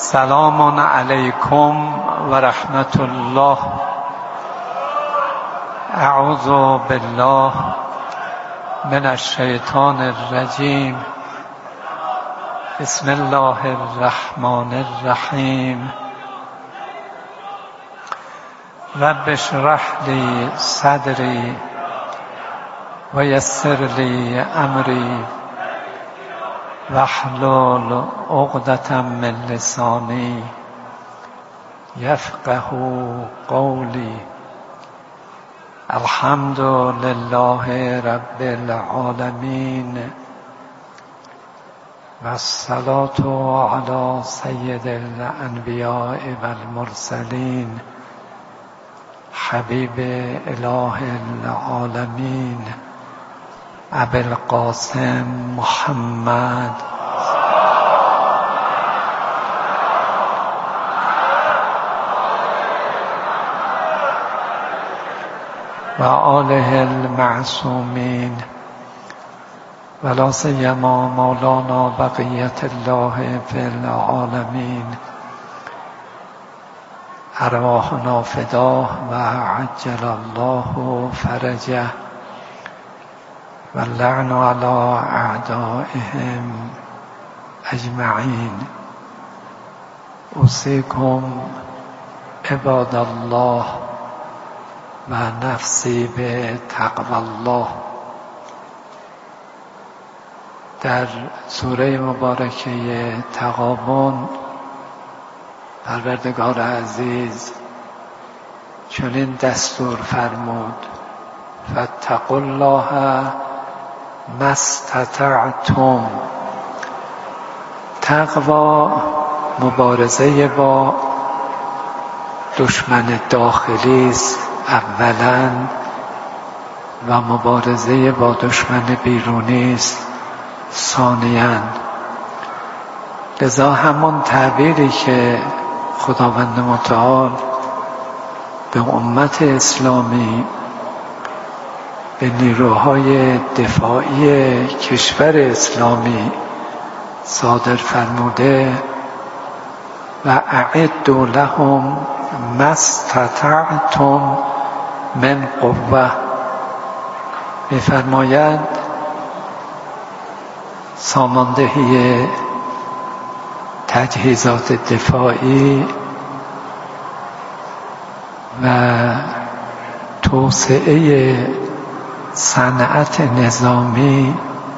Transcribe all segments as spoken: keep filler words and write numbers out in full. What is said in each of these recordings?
سلام علیکم و رحمت الله. اعوذ بالله من الشیطان الرجیم. بسم الله الرحمن الرحیم. رب اشرح لی صدری و یسر لی امری واحلل عقدة من لسانی یفقهوا قولی. الحمد لله رب العالمین و الصلاة علی سید الانبیاء و المرسلین حبیب اله العالمین ابی القاسم محمد و آله المعصومین و لا سیما مولانا بقیت الله فی العالمین. ارواحنا فداه و عجل الله فرجه و اللعن علی اعدائهم اجمعین. اوصیکم عباد الله و نفسی به تقوی الله. در سوره مبارکه تغابن پروردگار عزیز چنین دستور فرمود: فاتقوا الله ما استطعتم. تقوا مبارزه با دشمن داخلی است اولا و مبارزه با دشمن بیرونی است ثانیاً. لذا همون تعبیری که خداوند متعال به امت اسلامی، به نیروهای دفاعی کشور اسلامی صادر فرموده: و اعدوا لهم ما استطعتم من قوه، می‌فرماید ساماندهی تجهیزات دفاعی و توسعه صنعت نظامی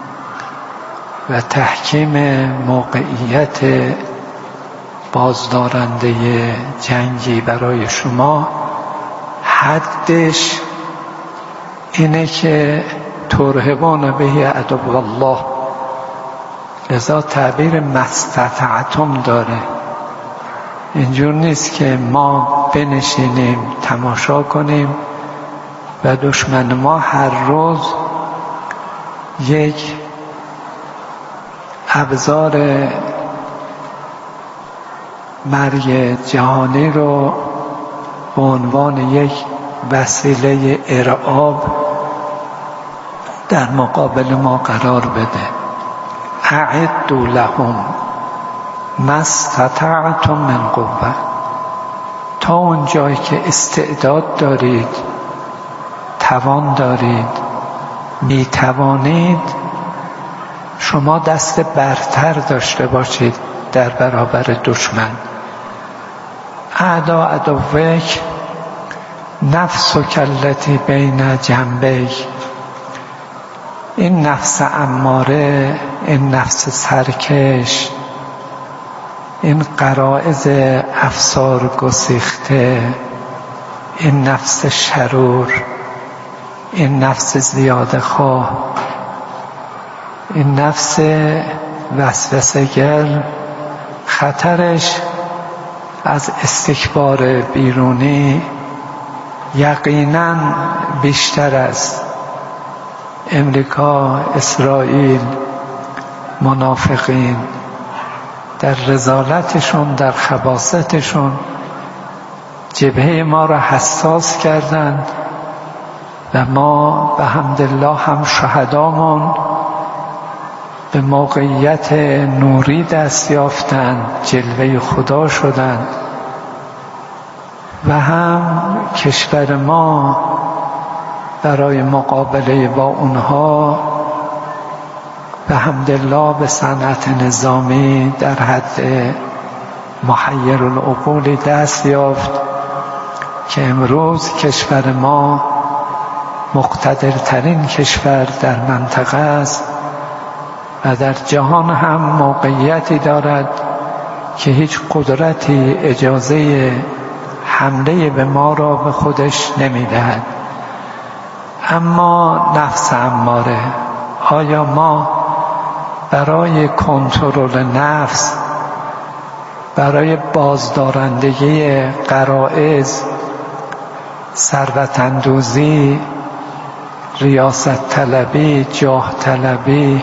و تحکیم موقعیت بازدارنده جنگی برای شما حدش اینه که ترهبون به عدو الله. لذا تعبیر ما استطعتم داره. اینجور نیست که ما بنشینیم تماشا کنیم و دشمن ما هر روز یک ابزار مرگ جهانی رو به عنوان یک وسیله ارعاب در مقابل ما قرار بده. اعدوا لهم ما استطعتم من قوه. تا اون جایی که استعداد دارید، توان دارید، می توانید، شما دست برتر داشته باشید در برابر دشمن. اعدا عدوک نفسک التی بین جنبیک. این نفس اماره، این نفس سرکش، این غرایز افسار گسیخته، این نفس شرور، این نفس زیاده خواه، این نفس وسوسه‌گر، خطرش از استکبار بیرونی یقیناً بیشتر است. امریکا، اسرائیل، منافقین در رذالتشون، در خباثتشون جبهه ما را حساس کردند و ما به حمدالله هم شهدامون به موقعیت نوری دست یافتند، جلوه خدا شدند و هم کشور ما برای مقابله با اونها به حمدالله به صنعت نظامی در حد محیر العقول دست یافت که امروز کشور ما مقتدرترین کشور در منطقه است و در جهان هم موقعیتی دارد که هیچ قدرتی اجازه حمله به ما را به خودش نمیدهد. اما نفس اماره، آیا ما برای کنترل نفس، برای بازدارندگی غرایز، ثروت اندوزی، ریاست طلبی، جاه طلبی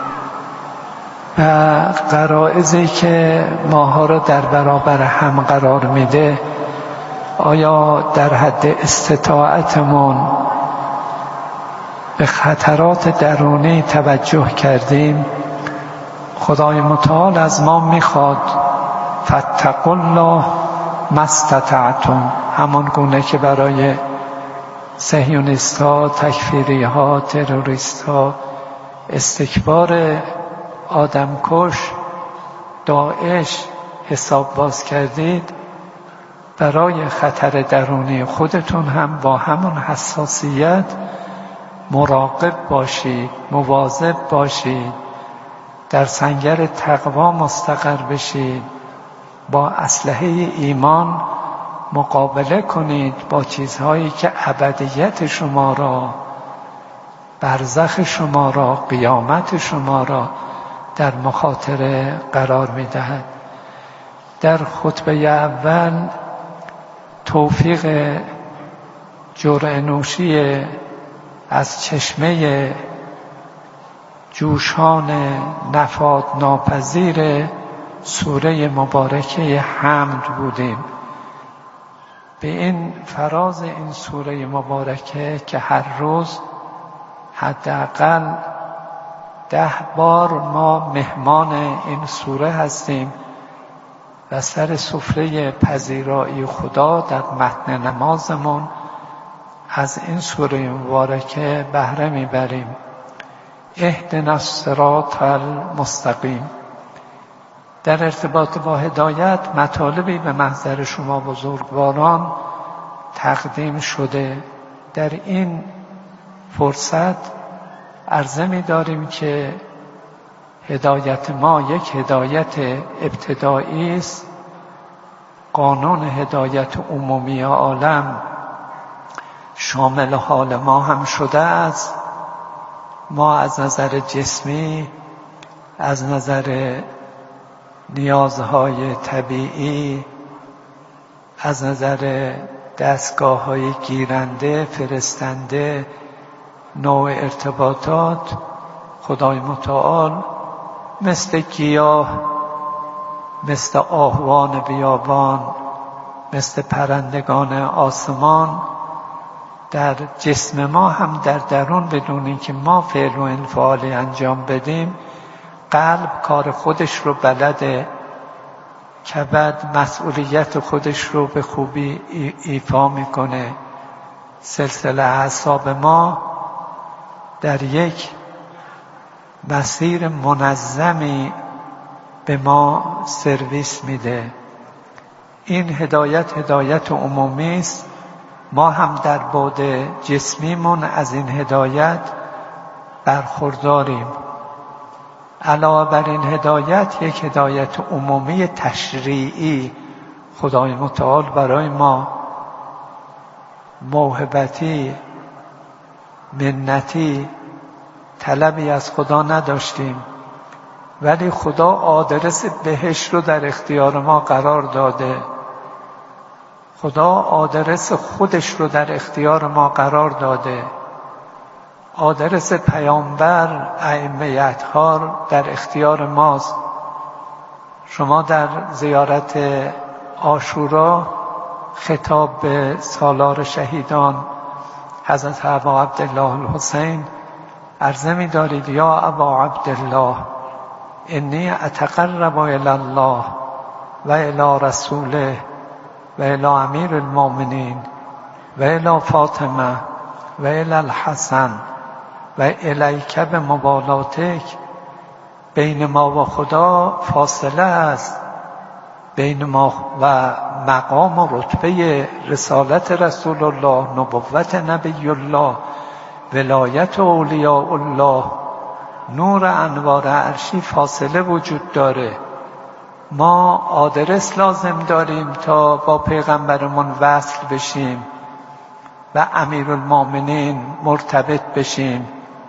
و غرایزی که ماها را در برابر هم قرار میده، آیا در حد استطاعتمون به خطرات درونی توجه کردیم؟ خدای متعال از ما میخواد فاتقوا الله ما استطعتم، همان گونه که برای صهیونیست ها، تکفیری ها، تروریست ها، استکبار آدمکش داعش حساب باز کردید، برای خطر درونی خودتون هم با همون حساسیت مراقب باشید، مواظب باشید، در سنگر تقوا مستقر بشید، با اسلحه ایمان مقابله کنید با چیزهایی که ابدیت شما را، برزخ شما را، قیامت شما را در مخاطره قرار می‌دهد. در خطبه اول توفیق جرعه نوشی از چشمه جوشان نفاد ناپذیر سوره مبارکه حمد بودیم. به این فراز این سوره مبارکه که هر روز حداقل ده بار ما مهمان این سوره هستیم و سر سفره پذیرایی خدا در متن نمازمون از این سوره مبارکه بهره میبریم. اهدنا الصراط المستقیم. در ارتباط با هدایت مطالبی به محضر شما بزرگواران تقدیم شده. در این فرصت عرضه می داریم که هدایت ما یک هدایت ابتدایی است. قانون هدایت عمومی عالم شامل حال ما هم شده است. ما از نظر جسمی، از نظر نیازهای طبیعی، از نظر دستگاه های گیرنده، فرستنده، نوع ارتباطات، خدای متعال مثل گیاه، مثل آهوان بیابان، مثل پرندگان آسمان در جسم ما هم در درون بدون اینکه ما فعل و انفعالی انجام بدیم، قلب کار خودش رو بلده، کبد مسئولیت خودش رو به خوبی ایفا میکنه، سلسله اعصاب ما در یک مسیر منظمی به ما سرویس میده. این هدایت هدایت عمومی است. ما هم در بعد جسمیمون از این هدایت برخورداریم. علاوه بر این هدایت یک هدایت عمومی تشریعی خدای متعال برای ما موهبتی، منتی، طلبی از خدا نداشتیم، ولی خدا آدرس بهشت رو در اختیار ما قرار داده. خدا آدرس خودش رو در اختیار ما قرار داده. آدرس پیامبر، ائمه اطهار در اختیار ماست. شما در زیارت عاشورا خطاب به سالار شهیدان حضرت ابا عبدالله الحسین عرضه می دارید: یا ابا عبدالله انی اتقرب الی الله و الی رسوله و الی امیر المؤمنین و الی فاطمه و الی الحسن و الیک بموالاتک. بین ما و خدا فاصله است، بین ما و مقام و رتبه رسالت رسول الله، نبوت نبی الله، ولایت اولیاء الله، نور انوار عرشی فاصله وجود داره. ما آدرس لازم داریم تا با پیغمبرمون وصل بشیم و امیرالمؤمنین مرتبط بشیم.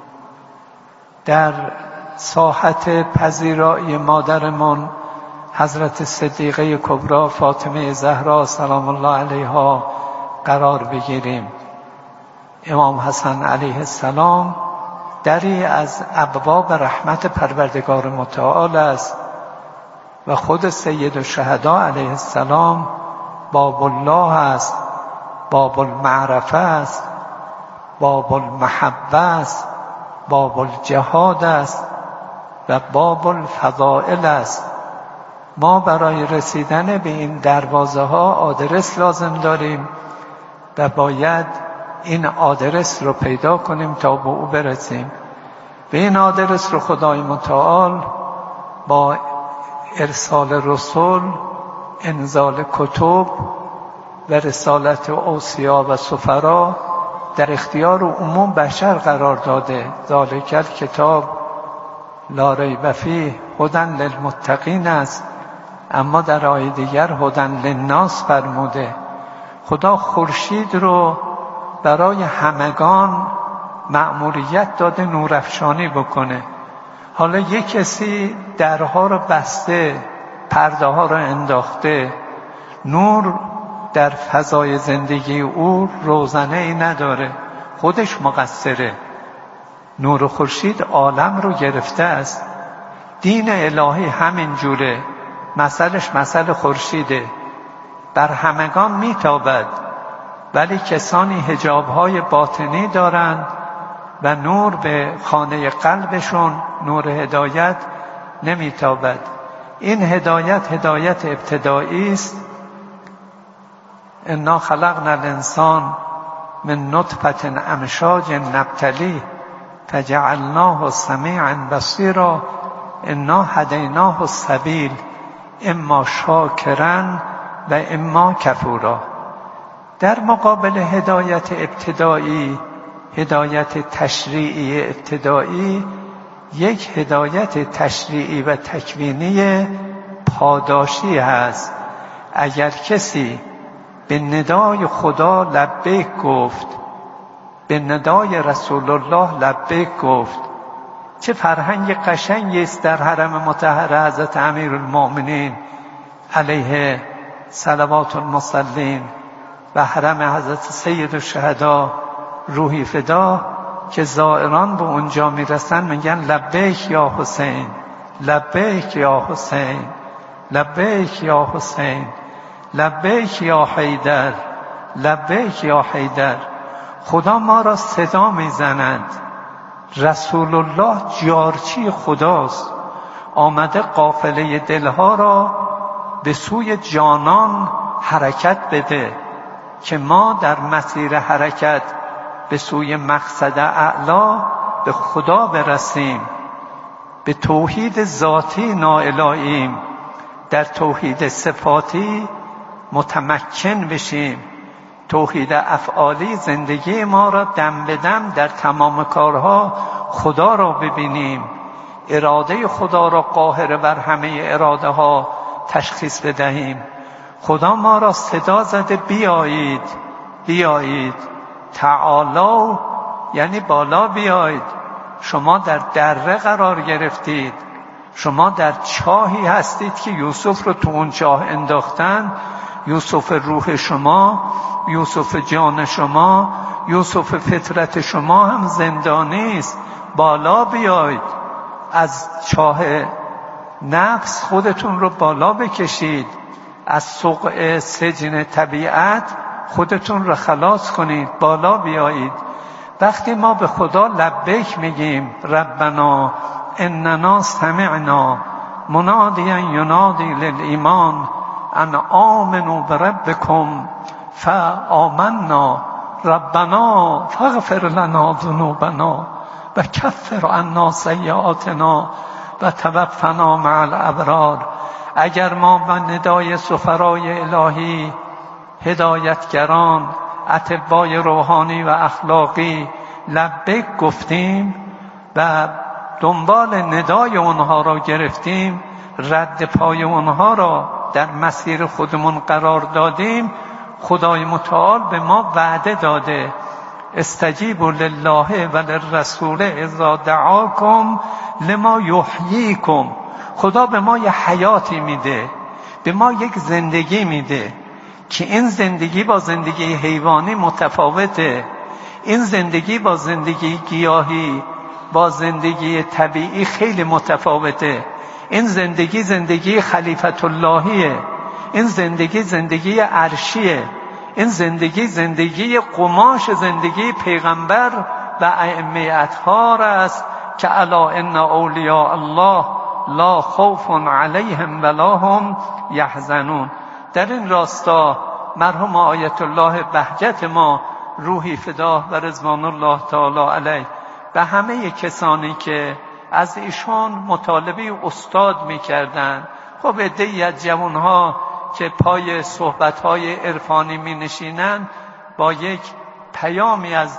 در ساحت پذیرایی مادرمون حضرت صدیقه کبری فاطمه زهرا سلام الله علیها قرار بگیریم. امام حسن علیه السلام دری از ابواب رحمت پروردگار متعال است و خود سید الشهدا علیه السلام باب الله است، باب المعرفه است، باب المحبه است، باب الجهاد است و باب الفضائل است. ما برای رسیدن به این دروازه ها آدرس لازم داریم و باید این آدرس رو پیدا کنیم تا به او برسیم. به این آدرس رو خدای متعال با ارسال رسول، انزال کتب و رسالت اوصیا و سفرا در اختیار عموم بشر قرار داده. ذالک الکتاب لا ریب فیه هدی للمتقین است، اما در آیه دیگر هدی للناس فرموده. خدا خورشید رو برای همگان مأموریت داده نورافشانی بکنه. حالا یک کسی درها رو بسته، پرده ها رو انداخته، نور در فضای زندگی او روزنه ای نداره، خودش مقصره. نور خورشید عالم رو گرفته است. دین الهی همین جوره، مثلش مثل خورشیده، بر همگان میتابد، ولی کسانی حجاب‌های باطنی دارند و نور به خانه قلبشون، نور هدایت نمیتابد. این هدایت هدایت ابتدایی است. انا خلقنا الانسان من نطفة امشاج نبتلیه فجعلناه سمیعا بصیرا انا هدیناه السبیل اما شاکرا و اما کفورا. در مقابل هدایت ابتدایی، هدایت تشریعی ابتدایی، یک هدایت تشریعی و تکوینی پاداشی هست. اگر کسی به ندای خدا لبیک گفت، به ندای رسول الله لبیک گفت، چه فرهنگ قشنگی است در حرم مطهر حضرت امیرالمؤمنین علیه صلوات المصلین و حرم حضرت سید الشهدا روحی فدا که زائران به اونجا میرسن میگن لبیک یا حسین، لبیک یا حسین، لبیک یا حسین، لبیک یا حیدر، لبیک یا حیدر. خدا ما را صدا میزند. رسول الله جارچی خداست، آمده قافله دلها را به سوی جانان حرکت بده که ما در مسیر حرکت به سوی مقصد اعلا به خدا برسیم، به توحید ذاتی نائلاییم، در توحید صفاتی متمکن بشیم، توحید افعالی زندگی ما را دم به دم در تمام کارها خدا را ببینیم، اراده خدا را قاهر بر همه اراده ها تشخیص بدهیم. خدا ما را صدا زده بیایید، بیایید، تعالوا یعنی بالا بیایید. شما در دره قرار گرفتید، شما در چاهی هستید که یوسف رو تو اون چاه انداختن. یوسف روح شما، یوسف جان شما، یوسف فطرت شما هم زندانی است. بالا بیایید، از چاه نفس خودتون رو بالا بکشید، از سقع سجن طبیعت خودتون رو خلاص کنید، بالا بیایید. وقتی ما به خدا لبیک میگیم ربنا اننا سمعنا منادیا ینادی للایمان ان آمنوا بربکم فآمنا ربنا فاغفر لنا ذنوبنا و کفر عنا سیئاتنا و توفنا مع الابرار. اگر ما به ندای سفرای الهی، هدایتگران، اتباع روحانی و اخلاقی لبیک گفتیم و دنبال ندای اونها را گرفتیم، رد پای اونها را در مسیر خودمون قرار دادیم، خدای متعال به ما وعده داده استجیبوا لله و للرسول اذا دعاکم لما یحییکم. خدا به ما یه حیاتی میده، به ما یک زندگی میده که این زندگی با زندگی حیوانی متفاوته. این زندگی با زندگی گیاهی، با زندگی طبیعی خیلی متفاوته. این زندگی زندگی خلیفت اللهیه، این زندگی زندگی عرشیه، این زندگی زندگی قماش زندگی پیغمبر و ائمه اطهار است که الا ان اولیاء الله لا خوف علیهم ولا هم یحزنون. در این راستا مرحوم آیت الله بهجت ما روحی فداه و رضوان الله تعالی علیه به همه کسانی که از ایشان مطالبه استاد میکردن. خب عده‌ای از جوانها که پای صحبت‌های عرفانی می‌نشینند با یک پیامی از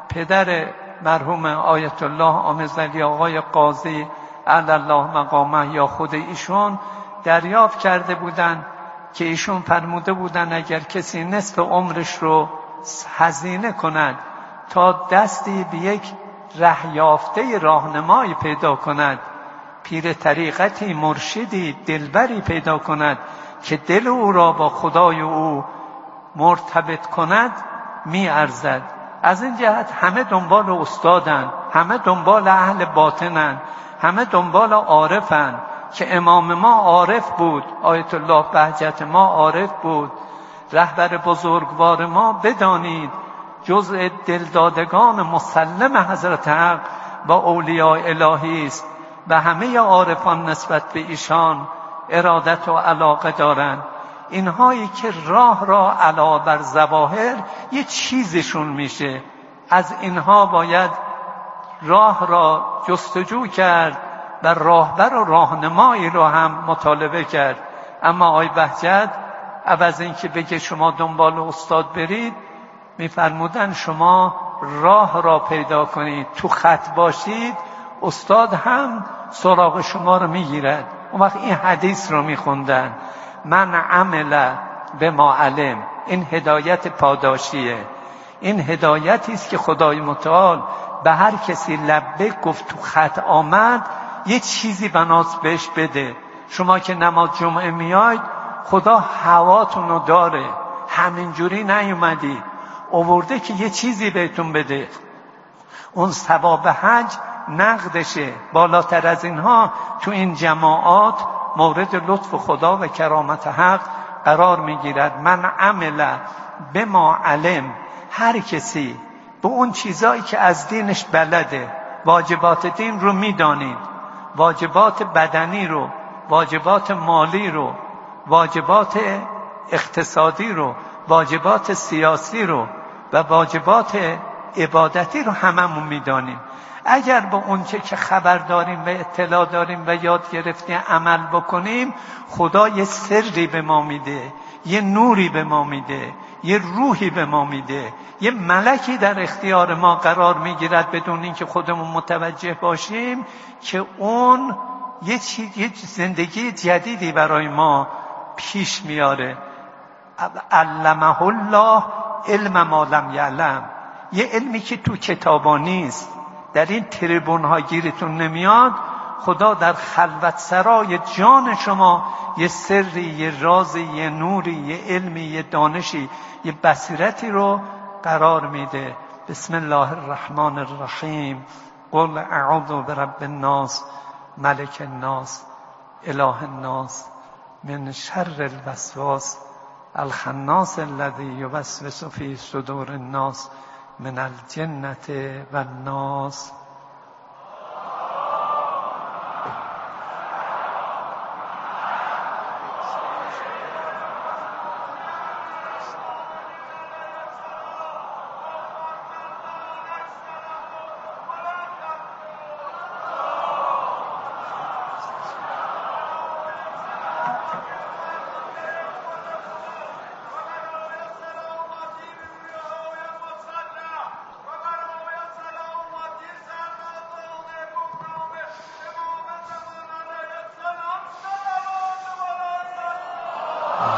پدر مرحوم آیت الله آموزلی آقای قاضی علی الله مقامه یا خود ایشون دریافت کرده بودند که ایشون فرموده بودند اگر کسی نصف عمرش رو هزینه کند تا دستی به یک ره یافته راهنمایی پیدا کند، پیر طریقتی مرشدی دلبری پیدا کند که دل او را با خدای او مرتبط کند، می ارزد. از این جهت همه دنبال استادن، همه دنبال اهل باطنن، همه دنبال عارفن که امام ما عارف بود، آیت الله بهجت ما عارف بود، رهبر بزرگوار ما بدانید جزء دلدادگان مسلم حضرت حق و اولیاء الهی است و همه عارفان نسبت به ایشان ارادت و علاقه دارند. اینهایی که راه را علاوه بر ظواهر یه چیزشون میشه، از اینها باید راه را جستجو کرد و راهبر و راهنمایی رو هم مطالبه کرد. اما آقای بهجت عوض این که بگه شما دنبال استاد برید، میفرمودن شما راه را پیدا کنید، تو خط باشید، استاد هم سراغ شما رو میگیرد. اون وقت این حدیث رو میخوندن من عمل به ما علم. این هدایت پاداشیه، این هدایتی است که خدای متعال به هر کسی لبیک گفت تو خط آمد یه چیزی بناس بهش بده. شما که نماز جمعه میاید خدا هواتون رو داره، همینجوری نیومدی، آورده که یه چیزی بهتون بده. اون ثواب حج نقدشه. بالاتر از اینها تو این جماعات مورد لطف خدا و کرامت حق قرار میگیرد. من عمل به ما علم، هر کسی به اون چیزایی که از دینش بلده، واجبات دین رو میدانید، واجبات بدنی رو، واجبات مالی رو، واجبات اقتصادی رو، واجبات سیاسی رو و واجبات عبادتی رو هممون میدانیم. اگر با اونچه که خبر داریم و اطلاع داریم و یاد گرفتیم عمل بکنیم، خدا یه سری به ما میده، یه نوری به ما میده، یه روحی به ما میده، یه ملکی در اختیار ما قرار میگیرد بدون اینکه خودمون متوجه باشیم که اون یه چیز، یه زندگی جدیدی برای ما پیش میاره. علمه الله علم ما لم یعلم، یه علمی که تو کتابا نیست، در این تریبون ها گیرتون نمیاد. خدا در خلوت سرای جان شما یه سری، یه رازی، یه نوری، یه علمی، یه دانشی، یه بصیرتی رو قرار میده. بسم الله الرحمن الرحیم. قل اعوذ برب الناس ملک الناس اله الناس من شر الوسواس الخناس الذی یوسوس فی صدور الناس من الجنة والناس.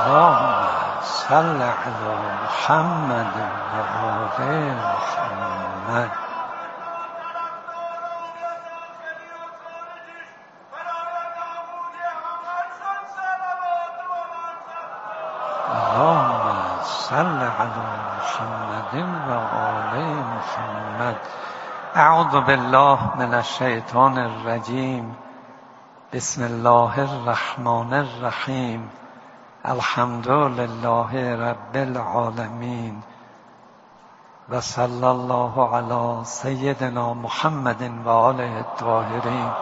اللهم صل على محمد و آل محمد. اللهم صل على محمد و آل محمد. اعوذ بالله من الشیطان الرجیم. بسم الله الرحمن الرحیم. الحمد لله رب العالمین و صلی الله علی سیدنا محمد و آله الطاهرین.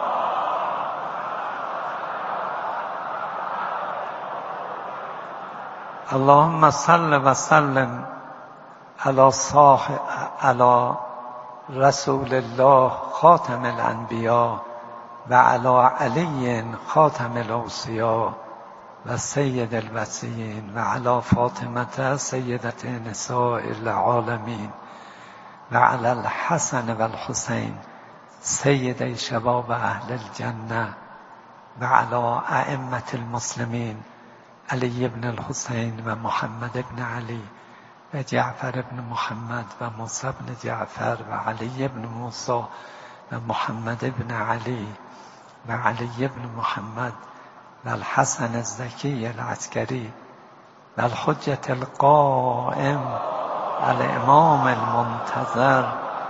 اللهم صل و سلم علی صاحب علی رسول الله خاتم الانبیاء و علی علی خاتم الاوصیاء و سید الوصیین و علی فاطمه سیدت نساء العالمین و علی الحسن و الحسین سید شباب اهل الجنه و علی ائمه المسلمین علی ابن الحسین و محمد ابن علی و جعفر ابن محمد و موسی ابن جعفر و علی ابن موسی و محمد ابن علی و علی ابن محمد و الحسن الزکی العسکری و الحجة القائم الامام المنتظر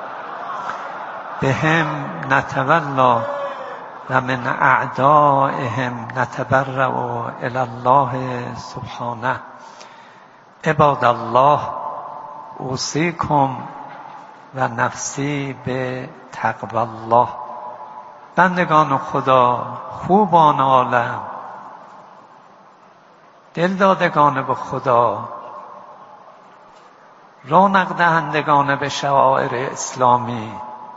بهم نتولا و من اعدائهم نتبرأ الی الله سبحانه. عباد الله، اوصیکم و نفسی به تقوی الله. بندگان خدا، خوبان عالم، دلدادگان به خدا، رونق دهندگان به شعائر اسلامی،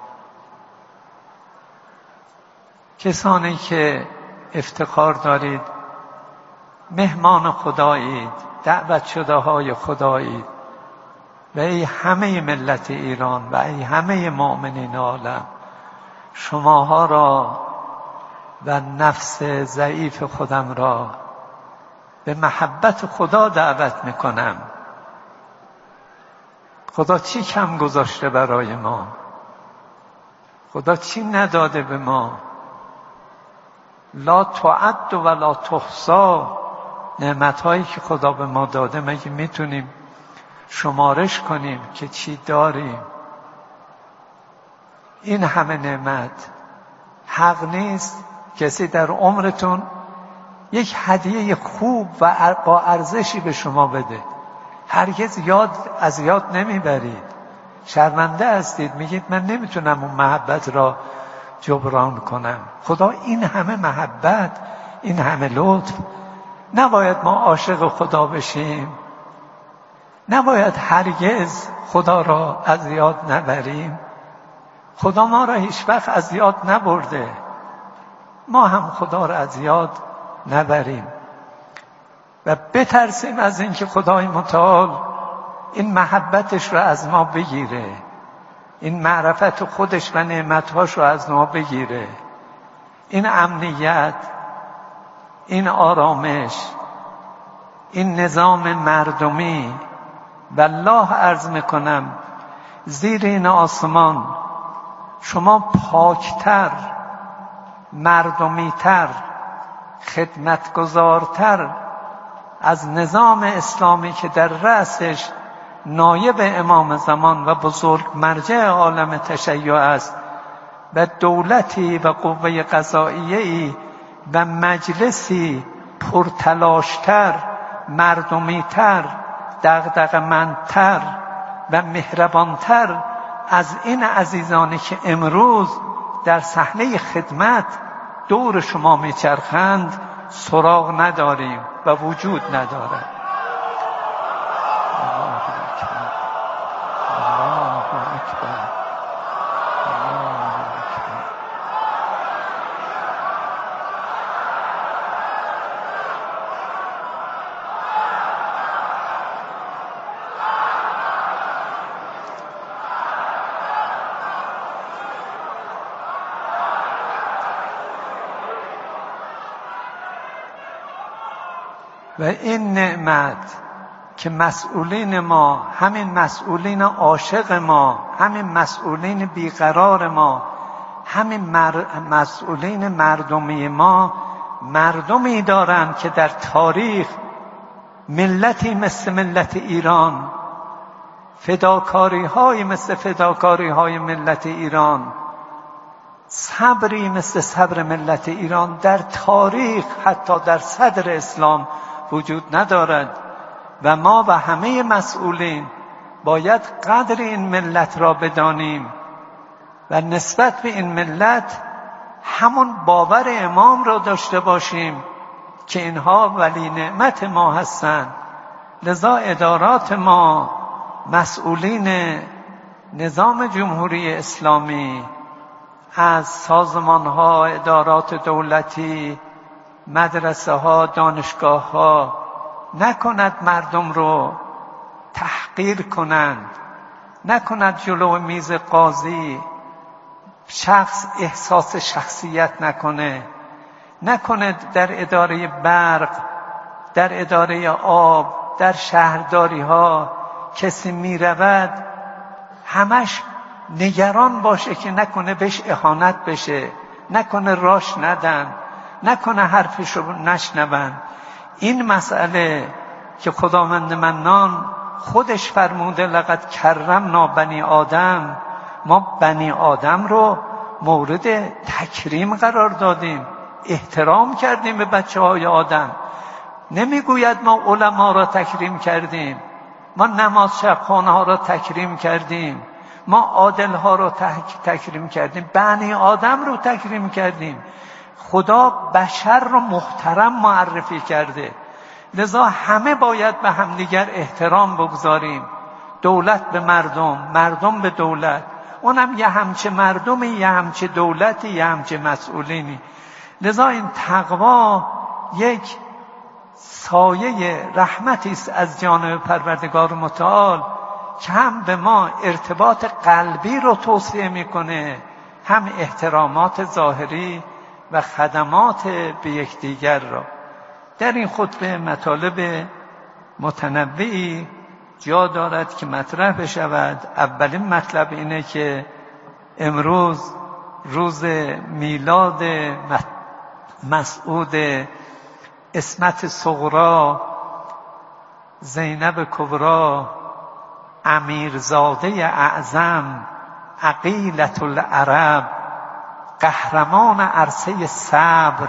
کسانی که افتخار دارید مهمان خدایید، دعوت شده های خدایید، و ای همه ملت ایران و ای همه مؤمنین عالم، شماها را و نفس ضعیف خودم را به محبت خدا دعوت میکنم. خدا چی کم گذاشته برای ما؟ خدا چی نداده به ما؟ لا تعد و لا تحصی. نعمت‌هایی که خدا به ما داده مگه میتونیم شمارش کنیم که چی داریم؟ این همه نعمت حق نیست کسی در عمرتون یک هدیه خوب و با ارزشی به شما بده؟ هرگز یاد از یاد نمیبرید، شرمنده هستید، میگید من نمیتونم اون محبت را جبران کنم. خدا این همه محبت، این همه لطف، نباید ما عاشق خدا بشیم؟ نباید هرگز خدا را از یاد نبریم؟ خدا ما را هیچ وقت از یاد نبرده، ما هم خدا را از یاد نبریم و بترسیم از اینکه خدای متعال این محبتش را از ما بگیره، این معرفت خودش و نعمتهاش را از ما بگیره، این امنیت، این آرامش، این نظام مردمی. والله عرض میکنم زیر این آسمان شما پاکتر، مردمیتر، خدمتگزارتر از نظام اسلامی که در رأسش نایب امام زمان و بزرگ مرجع عالم تشیع است و دولتی و قوه قضاییه‌ای و مجلسی پرتلاشتر، مردمیتر، دغدغه‌مندتر و مهربانتر از این عزیزانی که امروز در صحنه خدمت دور شما میچرخند سراغ نداریم و وجود ندارد. الله اکبر، الله اکبر، الله اکبر. و این نعمت که مسئولین ما، همین مسئولین عاشق ما، همین مسئولین بیقرار ما، همین مر... مسئولین مردمی ما، مردمی دارند که در تاریخ ملتی مثل ملت ایران، فداکاری های مثل فداکاری های ملت ایران، صبری مثل صبر ملت ایران در تاریخ حتی در صدر اسلام وجود ندارد. و ما و همه مسئولین باید قدر این ملت را بدانیم و نسبت به این ملت همون باور امام را داشته باشیم که اینها ولی نعمت ما هستند. لذا ادارات ما، مسئولین نظام جمهوری اسلامی، از سازمان ها، ادارات دولتی، مدرسه ها، دانشگاه ها، نکند مردم رو تحقیر کنند، نکند جلو میز قاضی شخص احساس شخصیت نکنه، نکند در اداره برق، در اداره آب، در شهرداری ها کسی می رود همش نگران باشه که نکنه بهش اهانت بشه، نکنه راش ندن، نکنه حرفش رو نشنون. این مسئله که خداوند منان خودش فرموده لقد کرمنا بنی آدم، ما بنی آدم رو مورد تکریم قرار دادیم، احترام کردیم به بچه های آدم. نمیگوید ما علما را تکریم کردیم، ما نماز شبخانه ها را تکریم کردیم، ما عادل ها را تک... تکریم کردیم، بنی آدم رو تکریم کردیم. خدا بشر رو محترم معرفی کرده، لذا همه باید به همدیگر احترام بگذاریم. دولت به مردم، مردم به دولت، اونم یه همچه مردمی، یه همچه دولتی، یه همچه مسئولینی. لذا این تقوا یک سایه رحمتی است از جانب پروردگار متعال که هم به ما ارتباط قلبی رو توصیه میکنه، هم احترامات ظاهری و خدمات به یکدیگر را. در این خطبه مطالب متنوعی جا دارد که مطرح بشود. اولین مطلب اینه که امروز روز میلاد مسعود عصمت صغرا زینب کبرا امیرزاده اعظم عقیلة العرب قهرمان عرصه صبر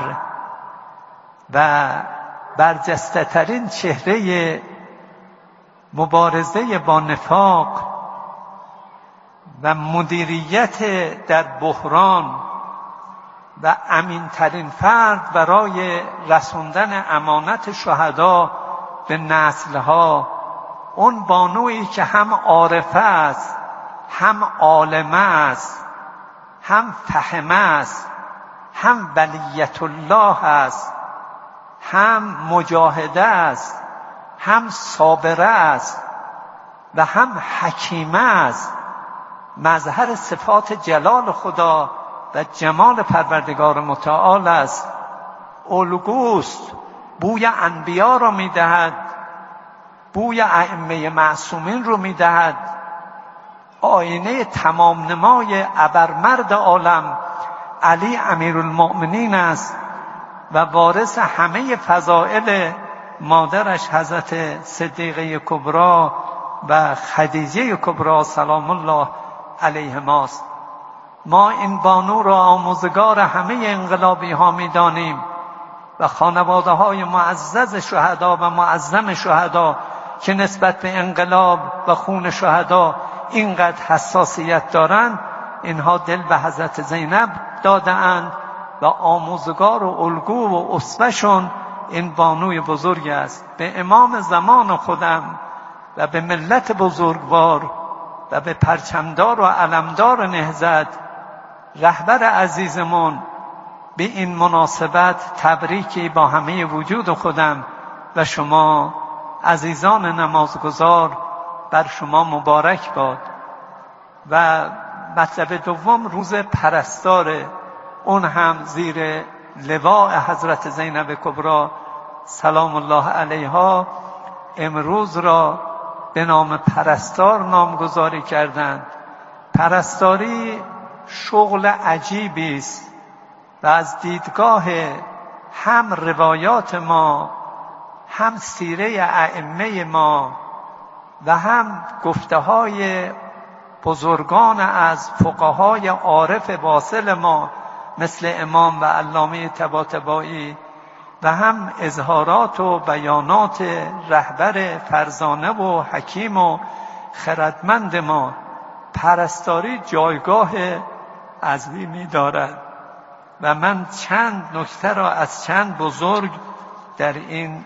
و برجسته ترین چهره مبارزه با نفاق و مدیریت در بحران و امین ترین فرد برای رسوندن امانت شهدا به نسلها، اون بانویی که هم عارفه است، هم عالمه است، هم فهمه است، هم ولیت الله است، هم مجاهده است، هم صابره است و هم حکیمه است. مظهر صفات جلال خدا و جمال پروردگار متعال است. الگوست، بوی انبیا رو میدهد، بوی ائمه معصومین رو میدهد، آینه تمام نمای ابرمرد عالم علی امیرالمؤمنین است و وارث همه فضائل مادرش حضرت صدیقه کبرا و خدیجه کبرا سلام الله علیهماست. ما این بانو را آموزگار همه انقلابی ها می دانیم و خانواده های معزز شهدا و معظم شهدا که نسبت به انقلاب و خون شهدا اینقدر حساسیت دارند، اینها دل به حضرت زینب داده اند و آموزگار و الگو و اسوه‌شون این بانوی بزرگ است. به امام زمان خودم و به ملت بزرگوار و به پرچمدار و علمدار نهضت رهبر عزیزمون به این مناسبت تبریکی با همه وجود خودم و شما عزیزان نمازگزار بر شما مبارک باد. و مطلب دوم روز پرستاره، اون هم زیر لواء حضرت زینب کبرا سلام الله علیها امروز را به نام پرستار نامگذاری کردند. پرستاری شغل عجیبی است و از دیدگاه هم روایات ما، هم سیره ائمه ما و هم گفته های بزرگان از فقهای عارف واصل ما مثل امام و علامه طباطبایی و هم اظهارات و بیانات رهبر فرزانه و حکیم و خردمند ما، پرستاری جایگاه عظیمی دارد و من چند نکته را از چند بزرگ در این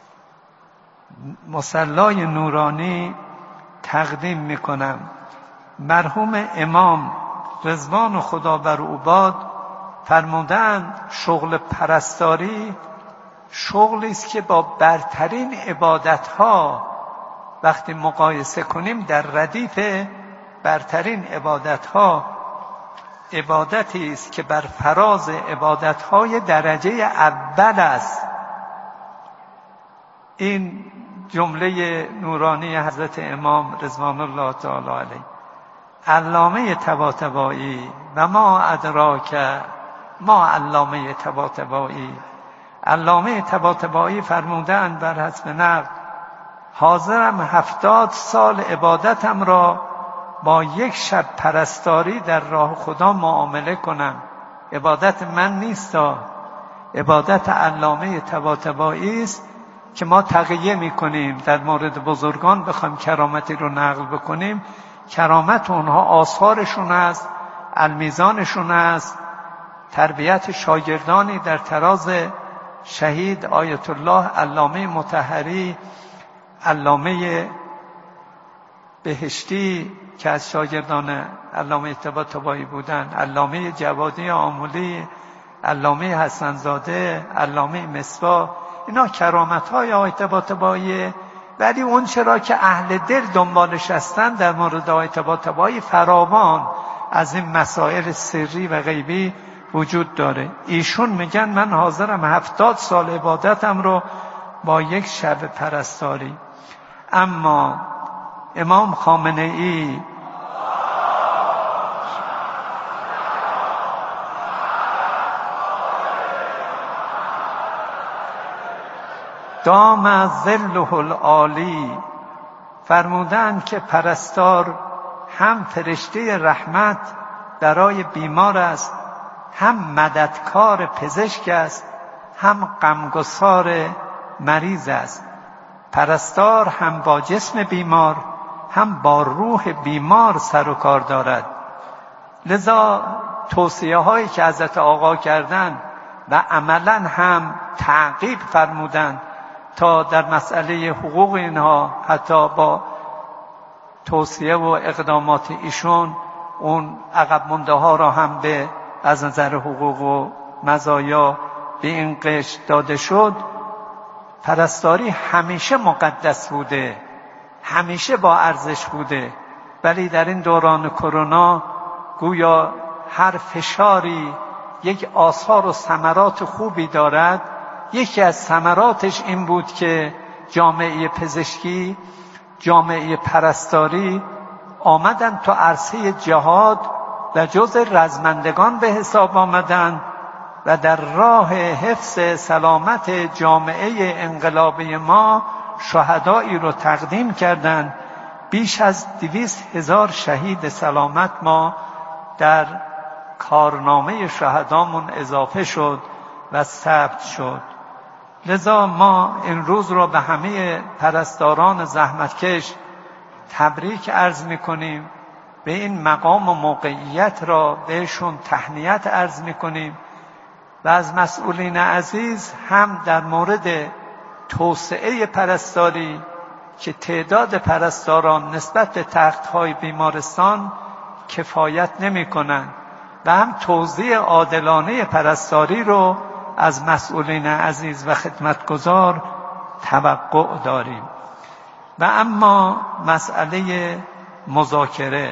مصلای نورانی تقدیم میکنم. مرحوم امام رضوان خدا بر او باد فرمودند شغل پرستاری شغلی است که با برترین عبادت‌ها وقتی مقایسه کنیم در ردیف برترین عبادت‌ها عبادتی است که بر فراز عبادت‌های درجه اول است. این جمله نورانی حضرت امام رضوان الله تعالی علیه. علامه طباطبایی و ما ادراک ما علامه طباطبایی علامه طباطبایی فرمودند بر حسب نقل حاضرم هفتاد سال عبادتم را با یک شب پرستاری در راه خدا معامله کنم. عبادت من نیست، عبادت علامه طباطبایی است که ما تقیه میکنیم. در مورد بزرگان بخوایم کرامتی رو نقل بکنیم، کرامت اونها آثارشون است، المیزانشون است، تربیت شاگردانی در تراز شهید آیت الله علامه مطهری، علامه بهشتی که از شاگردان علامه طباطبایی بودند، علامه جوادی آمولی، علامه حسنزاده، علامه مصباح، اینا کرامت‌های آقای طباطبایی. ولی اون چرا که اهل دل دنبالش هستند در مورد آقای طباطبایی فراوان از این مسائل سری و غیبی وجود داره. ایشون میگن من حاضرم هفتاد سال عبادتم رو با یک شب پرستاری. اما امام خامنه ای دام ظله العالی فرمودند که پرستار هم فرشته رحمت برای بیمار است، هم مددکار پزشک است، هم غمگسار مریض است. پرستار هم با جسم بیمار هم با روح بیمار سر و کار دارد. لذا توصیه هایی که حضرت آقا کردند و عملا هم تعقیب فرمودند تا در مسئله حقوق اینها حتی با توصیه و اقدامات ایشون اون عقب مونده ها را هم به از نظر حقوق و مزایا به این قشر داده شد. پرستاری همیشه مقدس بوده، همیشه با ارزش بوده، ولی در این دوران کرونا گویا هر فشاری یک آثار و ثمرات خوبی دارد. یکی از ثمراتش این بود که جامعه پزشکی، جامعه پرستاری آمدن تو عرصه جهاد و جز رزمندگان به حساب آمدن و در راه حفظ سلامت جامعه انقلابی ما شهدایی رو تقدیم کردند. بیش از دویست هزار شهید سلامت ما در کارنامه شهدامون اضافه شد و ثبت شد. لذا ما این روز رو به همه پرستاران زحمتکش تبریک عرض میکنیم، به این مقام و موقعیت را بهشون تهنیت عرض میکنیم و از مسئولین عزیز هم در مورد توسعه پرستاری که تعداد پرستاران نسبت به تخت‌های بیمارستان کفایت نمی‌کنند و هم توزیع عادلانه پرستاری رو از مسئولین عزیز و خدمتگزار توقع داریم. و اما مسئله مذاکره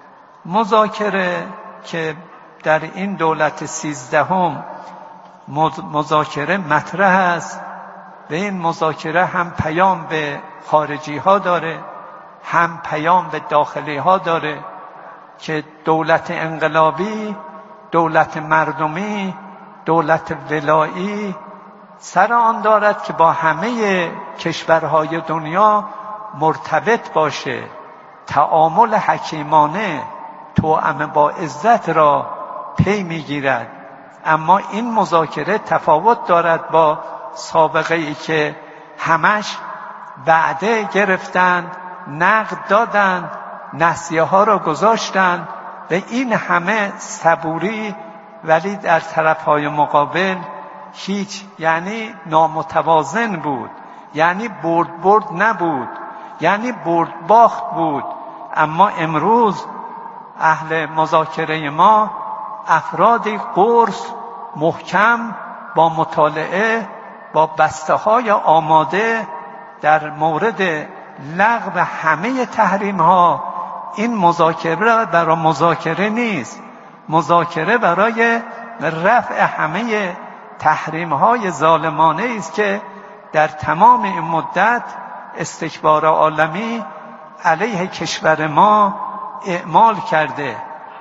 مذاکره که در این دولت سیزدهم مذاکره مطرح است و این مذاکره هم پیام به خارجی ها داره، هم پیام به داخلی ها داره که دولت انقلابی، دولت مردمی، دولت ولایی سر آن دارد که با همه کشورهای دنیا مرتبط باشه، تعامل حکیمانه توأم با عزت را پی میگیرد. اما این مذاکره تفاوت دارد با سابقه ای که همش وعده گرفتند، نقد دادند، نسیه ها را گذاشتند و این همه صبوری، ولی در طرف های مقابل هیچ، یعنی نامتوازن بود، یعنی برد برد نبود، یعنی برد باخت بود. اما امروز اهل مذاکره ما افرادی قرص محکم با مطالعه، با بسته های آماده در مورد لغو همه تحریم ها. این مذاکره برای مذاکره نیست، مذاکره برای رفع همه تحریم های ظالمانه است که در تمام این مدت استکبار عالمی علیه کشور ما اعمال کرده.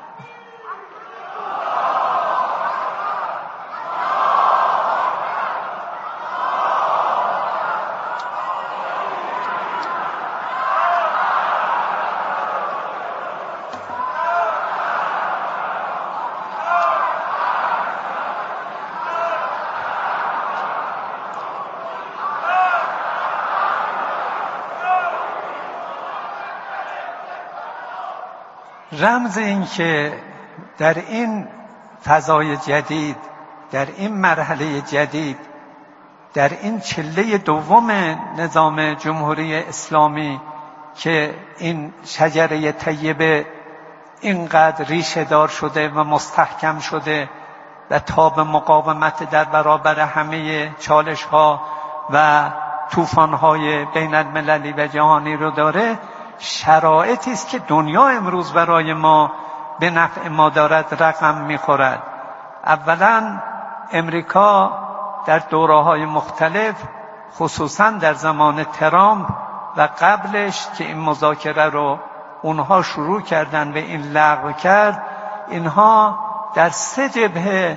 رمز این که در این فضای جدید، در این مرحله جدید، در این چله دوم نظام جمهوری اسلامی که این شجره طیبه اینقدر ریشه دار شده و مستحکم شده و تاب مقاومت در برابر همه چالش ها و طوفان های بین المللی و جهانی رو داره، شرایطی است که دنیا امروز برای ما به نفع ما دارد رقم میخورد. اولا امریکا در دوره‌های مختلف، خصوصا در زمان ترامپ و قبلش که این مذاکره رو اونها شروع کردن و این لغو کرد، اینها در سه جبهه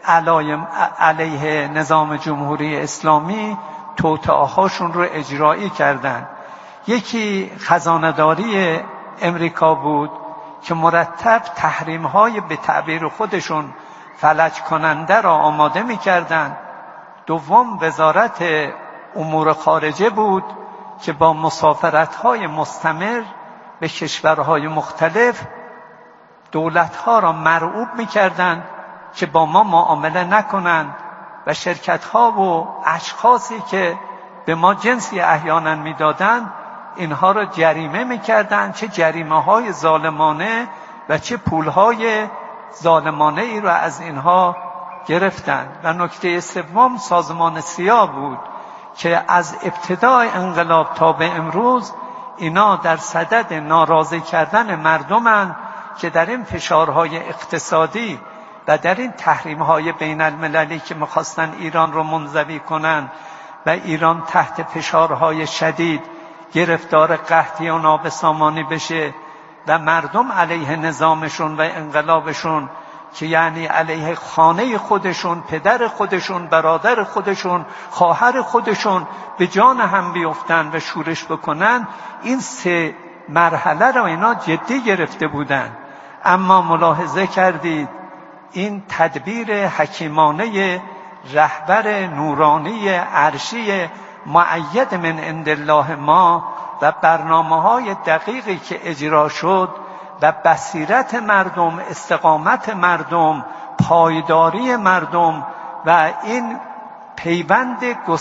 علیه نظام جمهوری اسلامی توطئه‌هاشون رو اجرایی کردند. یکی خزانه‌داری امریکا بود که مرتب تحریم‌های به تعبیر خودشون فلج کننده را آماده می‌کردند. دوم وزارت امور خارجه بود که با مسافرت‌های مستمر به کشورهای مختلف دولت‌ها را مرعوب می‌کردند که با ما معامله نکنند و شرکت‌ها و اشخاصی که به ما جنسی احیانا می‌دادند اینها را جریمه می‌کردند، چه جریمه‌های ظالمانه و چه پول‌های ظالمانه ای را از اینها گرفتند. و نکته سوم سازمان سیا بود که از ابتدای انقلاب تا به امروز اینا در صدد ناراضی کردن مردمند که در این فشارهای اقتصادی و در این تحریم‌های بین المللی که می‌خواستن ایران رو منزوی کنند و ایران تحت فشارهای شدید گرفتار قحطی و نابسامانی بشه و مردم علیه نظامشون و انقلابشون که یعنی علیه خانه خودشون، پدر خودشون، برادر خودشون، خواهر خودشون به جان هم بیفتن و شورش بکنن، این سه مرحله را اینا جدی گرفته بودن. اما ملاحظه کردید این تدبیر حکیمانه رهبر نورانی عرشی مؤید من عند الله ما و برنامه‌های دقیقی که اجرا شد و بصیرت مردم، استقامت مردم، پایداری مردم و این پیوند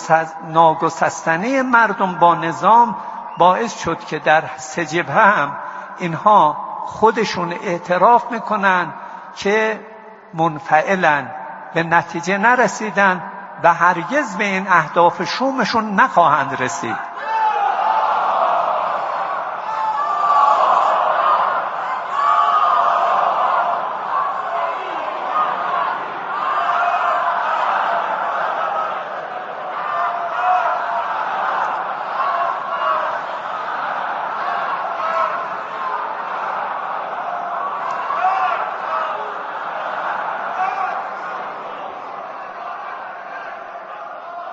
ناگسستنی مردم با نظام باعث شد که در سه جبهه هم اینها خودشون اعتراف میکنن که منفعلن، به نتیجه نرسیدن و هرگز به این اهداف شومشون نخواهند رسید.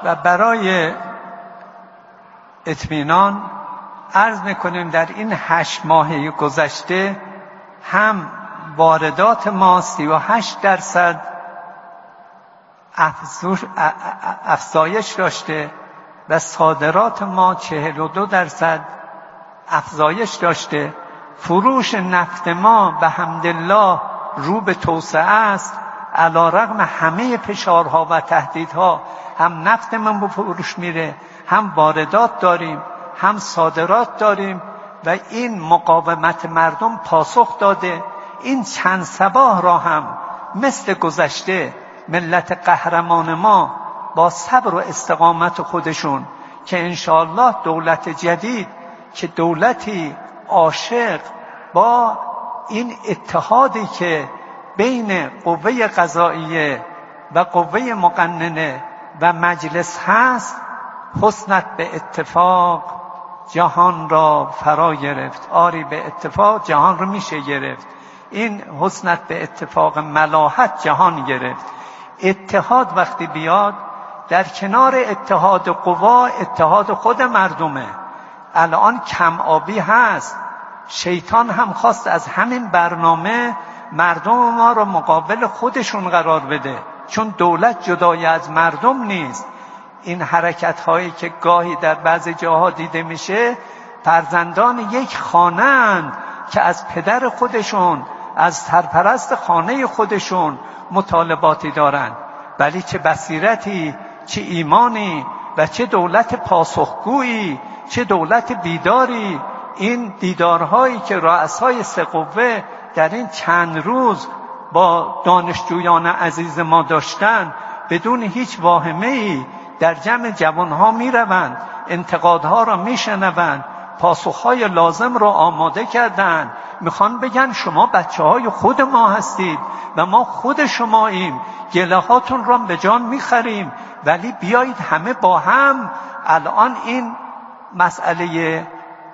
و برای اطمینان عرض میکنیم در این هشت ماهه گذشته هم واردات ما سی و هشت درصد افزایش داشته و صادرات ما چهل و دو درصد افزایش داشته. فروش نفت ما به حمدالله رو به توسعه است، علیرغم همه فشارها و تهدیدها. هم نفت من به فروش میره، هم واردات داریم، هم صادرات داریم و این مقاومت مردم پاسخ داده. این چند صباح را هم مثل گذشته ملت قهرمان ما با صبر و استقامت خودشون که انشاءالله دولت جدید که دولتی عاشق با این اتحادی که بین قوه قضاییه و قوه مقننه و مجلس هست، حسنت به اتفاق جهان را فرا گرفت. آری به اتفاق جهان رو میشه گرفت. این حسنت به اتفاق ملاحت جهان گرفت. اتحاد وقتی بیاد، در کنار اتحاد قوا اتحاد خود مردمه. الان کم آبی هست، شیطان هم خواست از همین برنامه مردم ما رو مقابل خودشون قرار بده، چون دولت جدای از مردم نیست. این حرکت هایی که گاهی در بعضی جاها دیده میشه، فرزندان یک خانه اند که از پدر خودشون، از سرپرست خانه خودشون مطالباتی دارند. ولی چه بصیرتی، چه ایمانی و چه دولت پاسخگویی، چه دولت بیداری. این دیدارهایی که رؤسای سه قوه در این چند روز با دانشجویان عزیز ما داشتن، بدون هیچ واهمه‌ای در جمع جوانها میروند، انتقادها را میشنوند، پاسخهای لازم را آماده کردند. میخوان بگن شما بچه های خود ما هستید و ما خود شماییم، گله هاتون را به جان میخریم، ولی بیایید همه با هم. الان این مسئله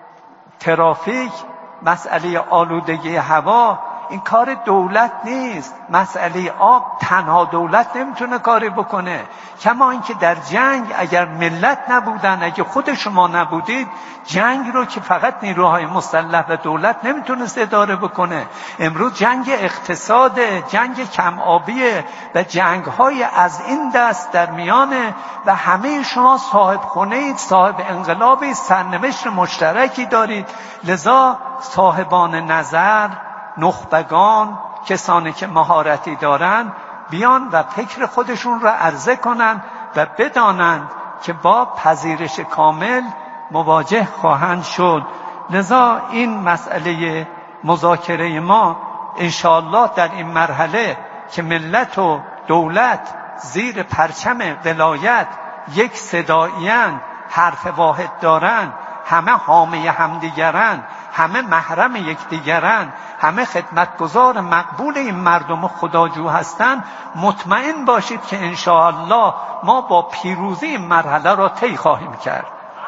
ترافیک، مسئله آلودگی هوا، این کار دولت نیست. مسئله آب تنها دولت نمیتونه کاری بکنه. کما اینکه در جنگ اگر ملت نبودن، اگه خود شما نبودید، جنگ رو که فقط نیروهای مسلح و دولت نمیتونست اداره بکنه. امروز جنگ اقتصاد، جنگ کم آبیه و جنگ های از این دست در میانه و همه شما صاحب خونه اید، صاحب انقلابی، سرنوشت مشترکی دارید. لذا صاحبان نظر، نخبگان، کسانی که مهارتی دارند، بیان و فکر خودشون را عرضه کنند و بدانند که با پذیرش کامل مواجه خواهند شد. لذا این مسئله مذاکره ما انشاءالله در این مرحله که ملت و دولت زیر پرچم ولایت یک صدایی‌اند، حرف واحد دارند، همه حامی همدیگرند، همه محرم یکدیگرند، همه خدمتگزار مقبول این مردم خداجو هستند، مطمئن باشید که انشاءالله ما با پیروزی این مرحله را طی خواهیم کرد.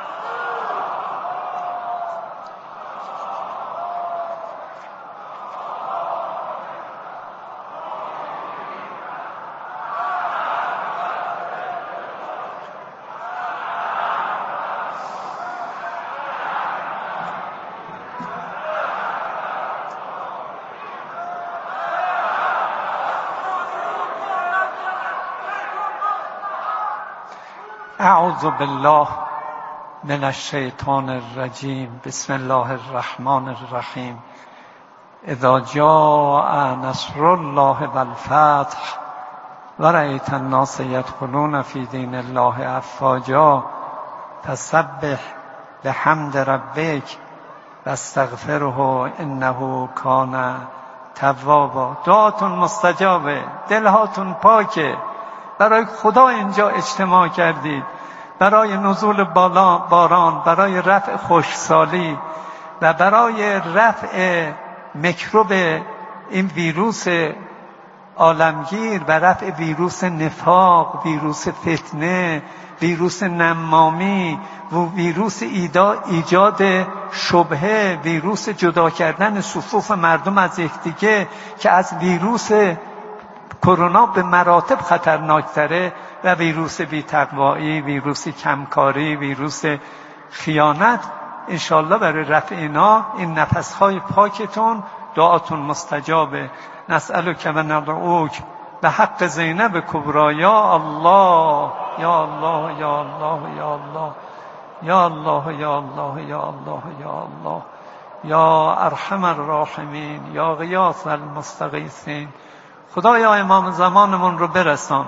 اعوذ بالله من الشیطان الرجیم. بسم الله الرحمن الرحیم. اذا جاء نصر الله والفتح ورأیت الناس يدخلون في دین الله افواجا فسبح بحمد ربک واستغفره انه کان توابا. دعاتون مستجابه، دلهاتون پاکه، برای خدا اینجا اجتماع کردید، برای نزول بالا باران، برای رفع خشکسالی و برای رفع میکروب این ویروس عالمگیر و رفع ویروس نفاق، ویروس فتنه، ویروس نمامی و ویروس ایجاد شبهه، ویروس جدا کردن صفوف مردم از یکدیگه که از ویروس کرونا به مراتب خطرناکتره و ویروس بی‌تقوایی، ویروس کمکاری، ویروس خیانت. انشالله برای رفع اینا این نفسهای پاکتون دعاتون مستجابه. نسألک و ندعوک به حق زینب کبری. یا الله یا الله یا الله یا الله یا الله یا الله یا الله یا الله یا ارحم الراحمین یا غیاث المستغیثین. خدایا امام زمانمون رو برسان.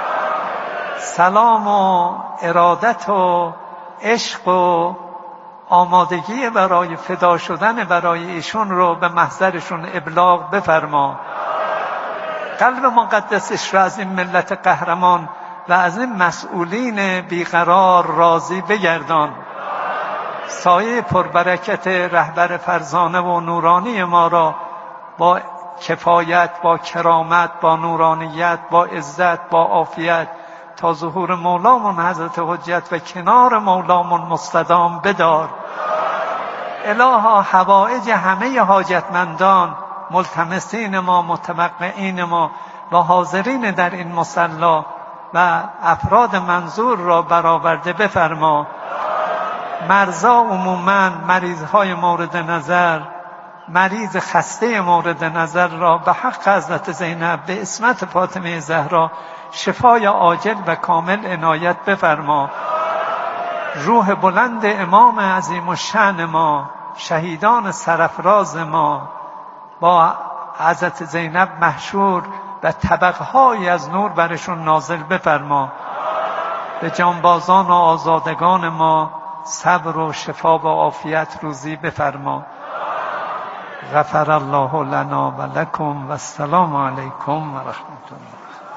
سلام و ارادت و عشق و آمادگی برای فدا شدن برای ایشون رو به محضرشون ابلاغ بفرما. قلب مقدسش را از این ملت قهرمان و از این مسئولین بیقرار راضی بگردان. سایه پربرکت رهبر فرزانه و نورانی ما را با کفایت، با کرامت، با نورانیت، با عزت، با عافیت تا ظهور مولامون حضرت حجت و کنار مولامون مستدام بدار. الها حوائج همه حاجتمندان، ملتمسین ما، متوقعین ما و حاضرین در این مصلا و افراد منظور را برآورده بفرما. مرضا عموماً، مریضهای مورد نظر، مریض خسته مورد نظر را به حق حضرت زینب به عصمت فاطمه زهرا شفای عاجل و کامل عنایت بفرما. روح بلند امام عظیم الشأن ما، شهیدان سرفراز ما با حضرت زینب محشور و طبقهایی از نور برشون نازل بفرما. به جانبازان و آزادگان ما صبر و شفا و عافیت روزی بفرما. غفر الله لنا و لکم و السلام علیکم و رحمت الله.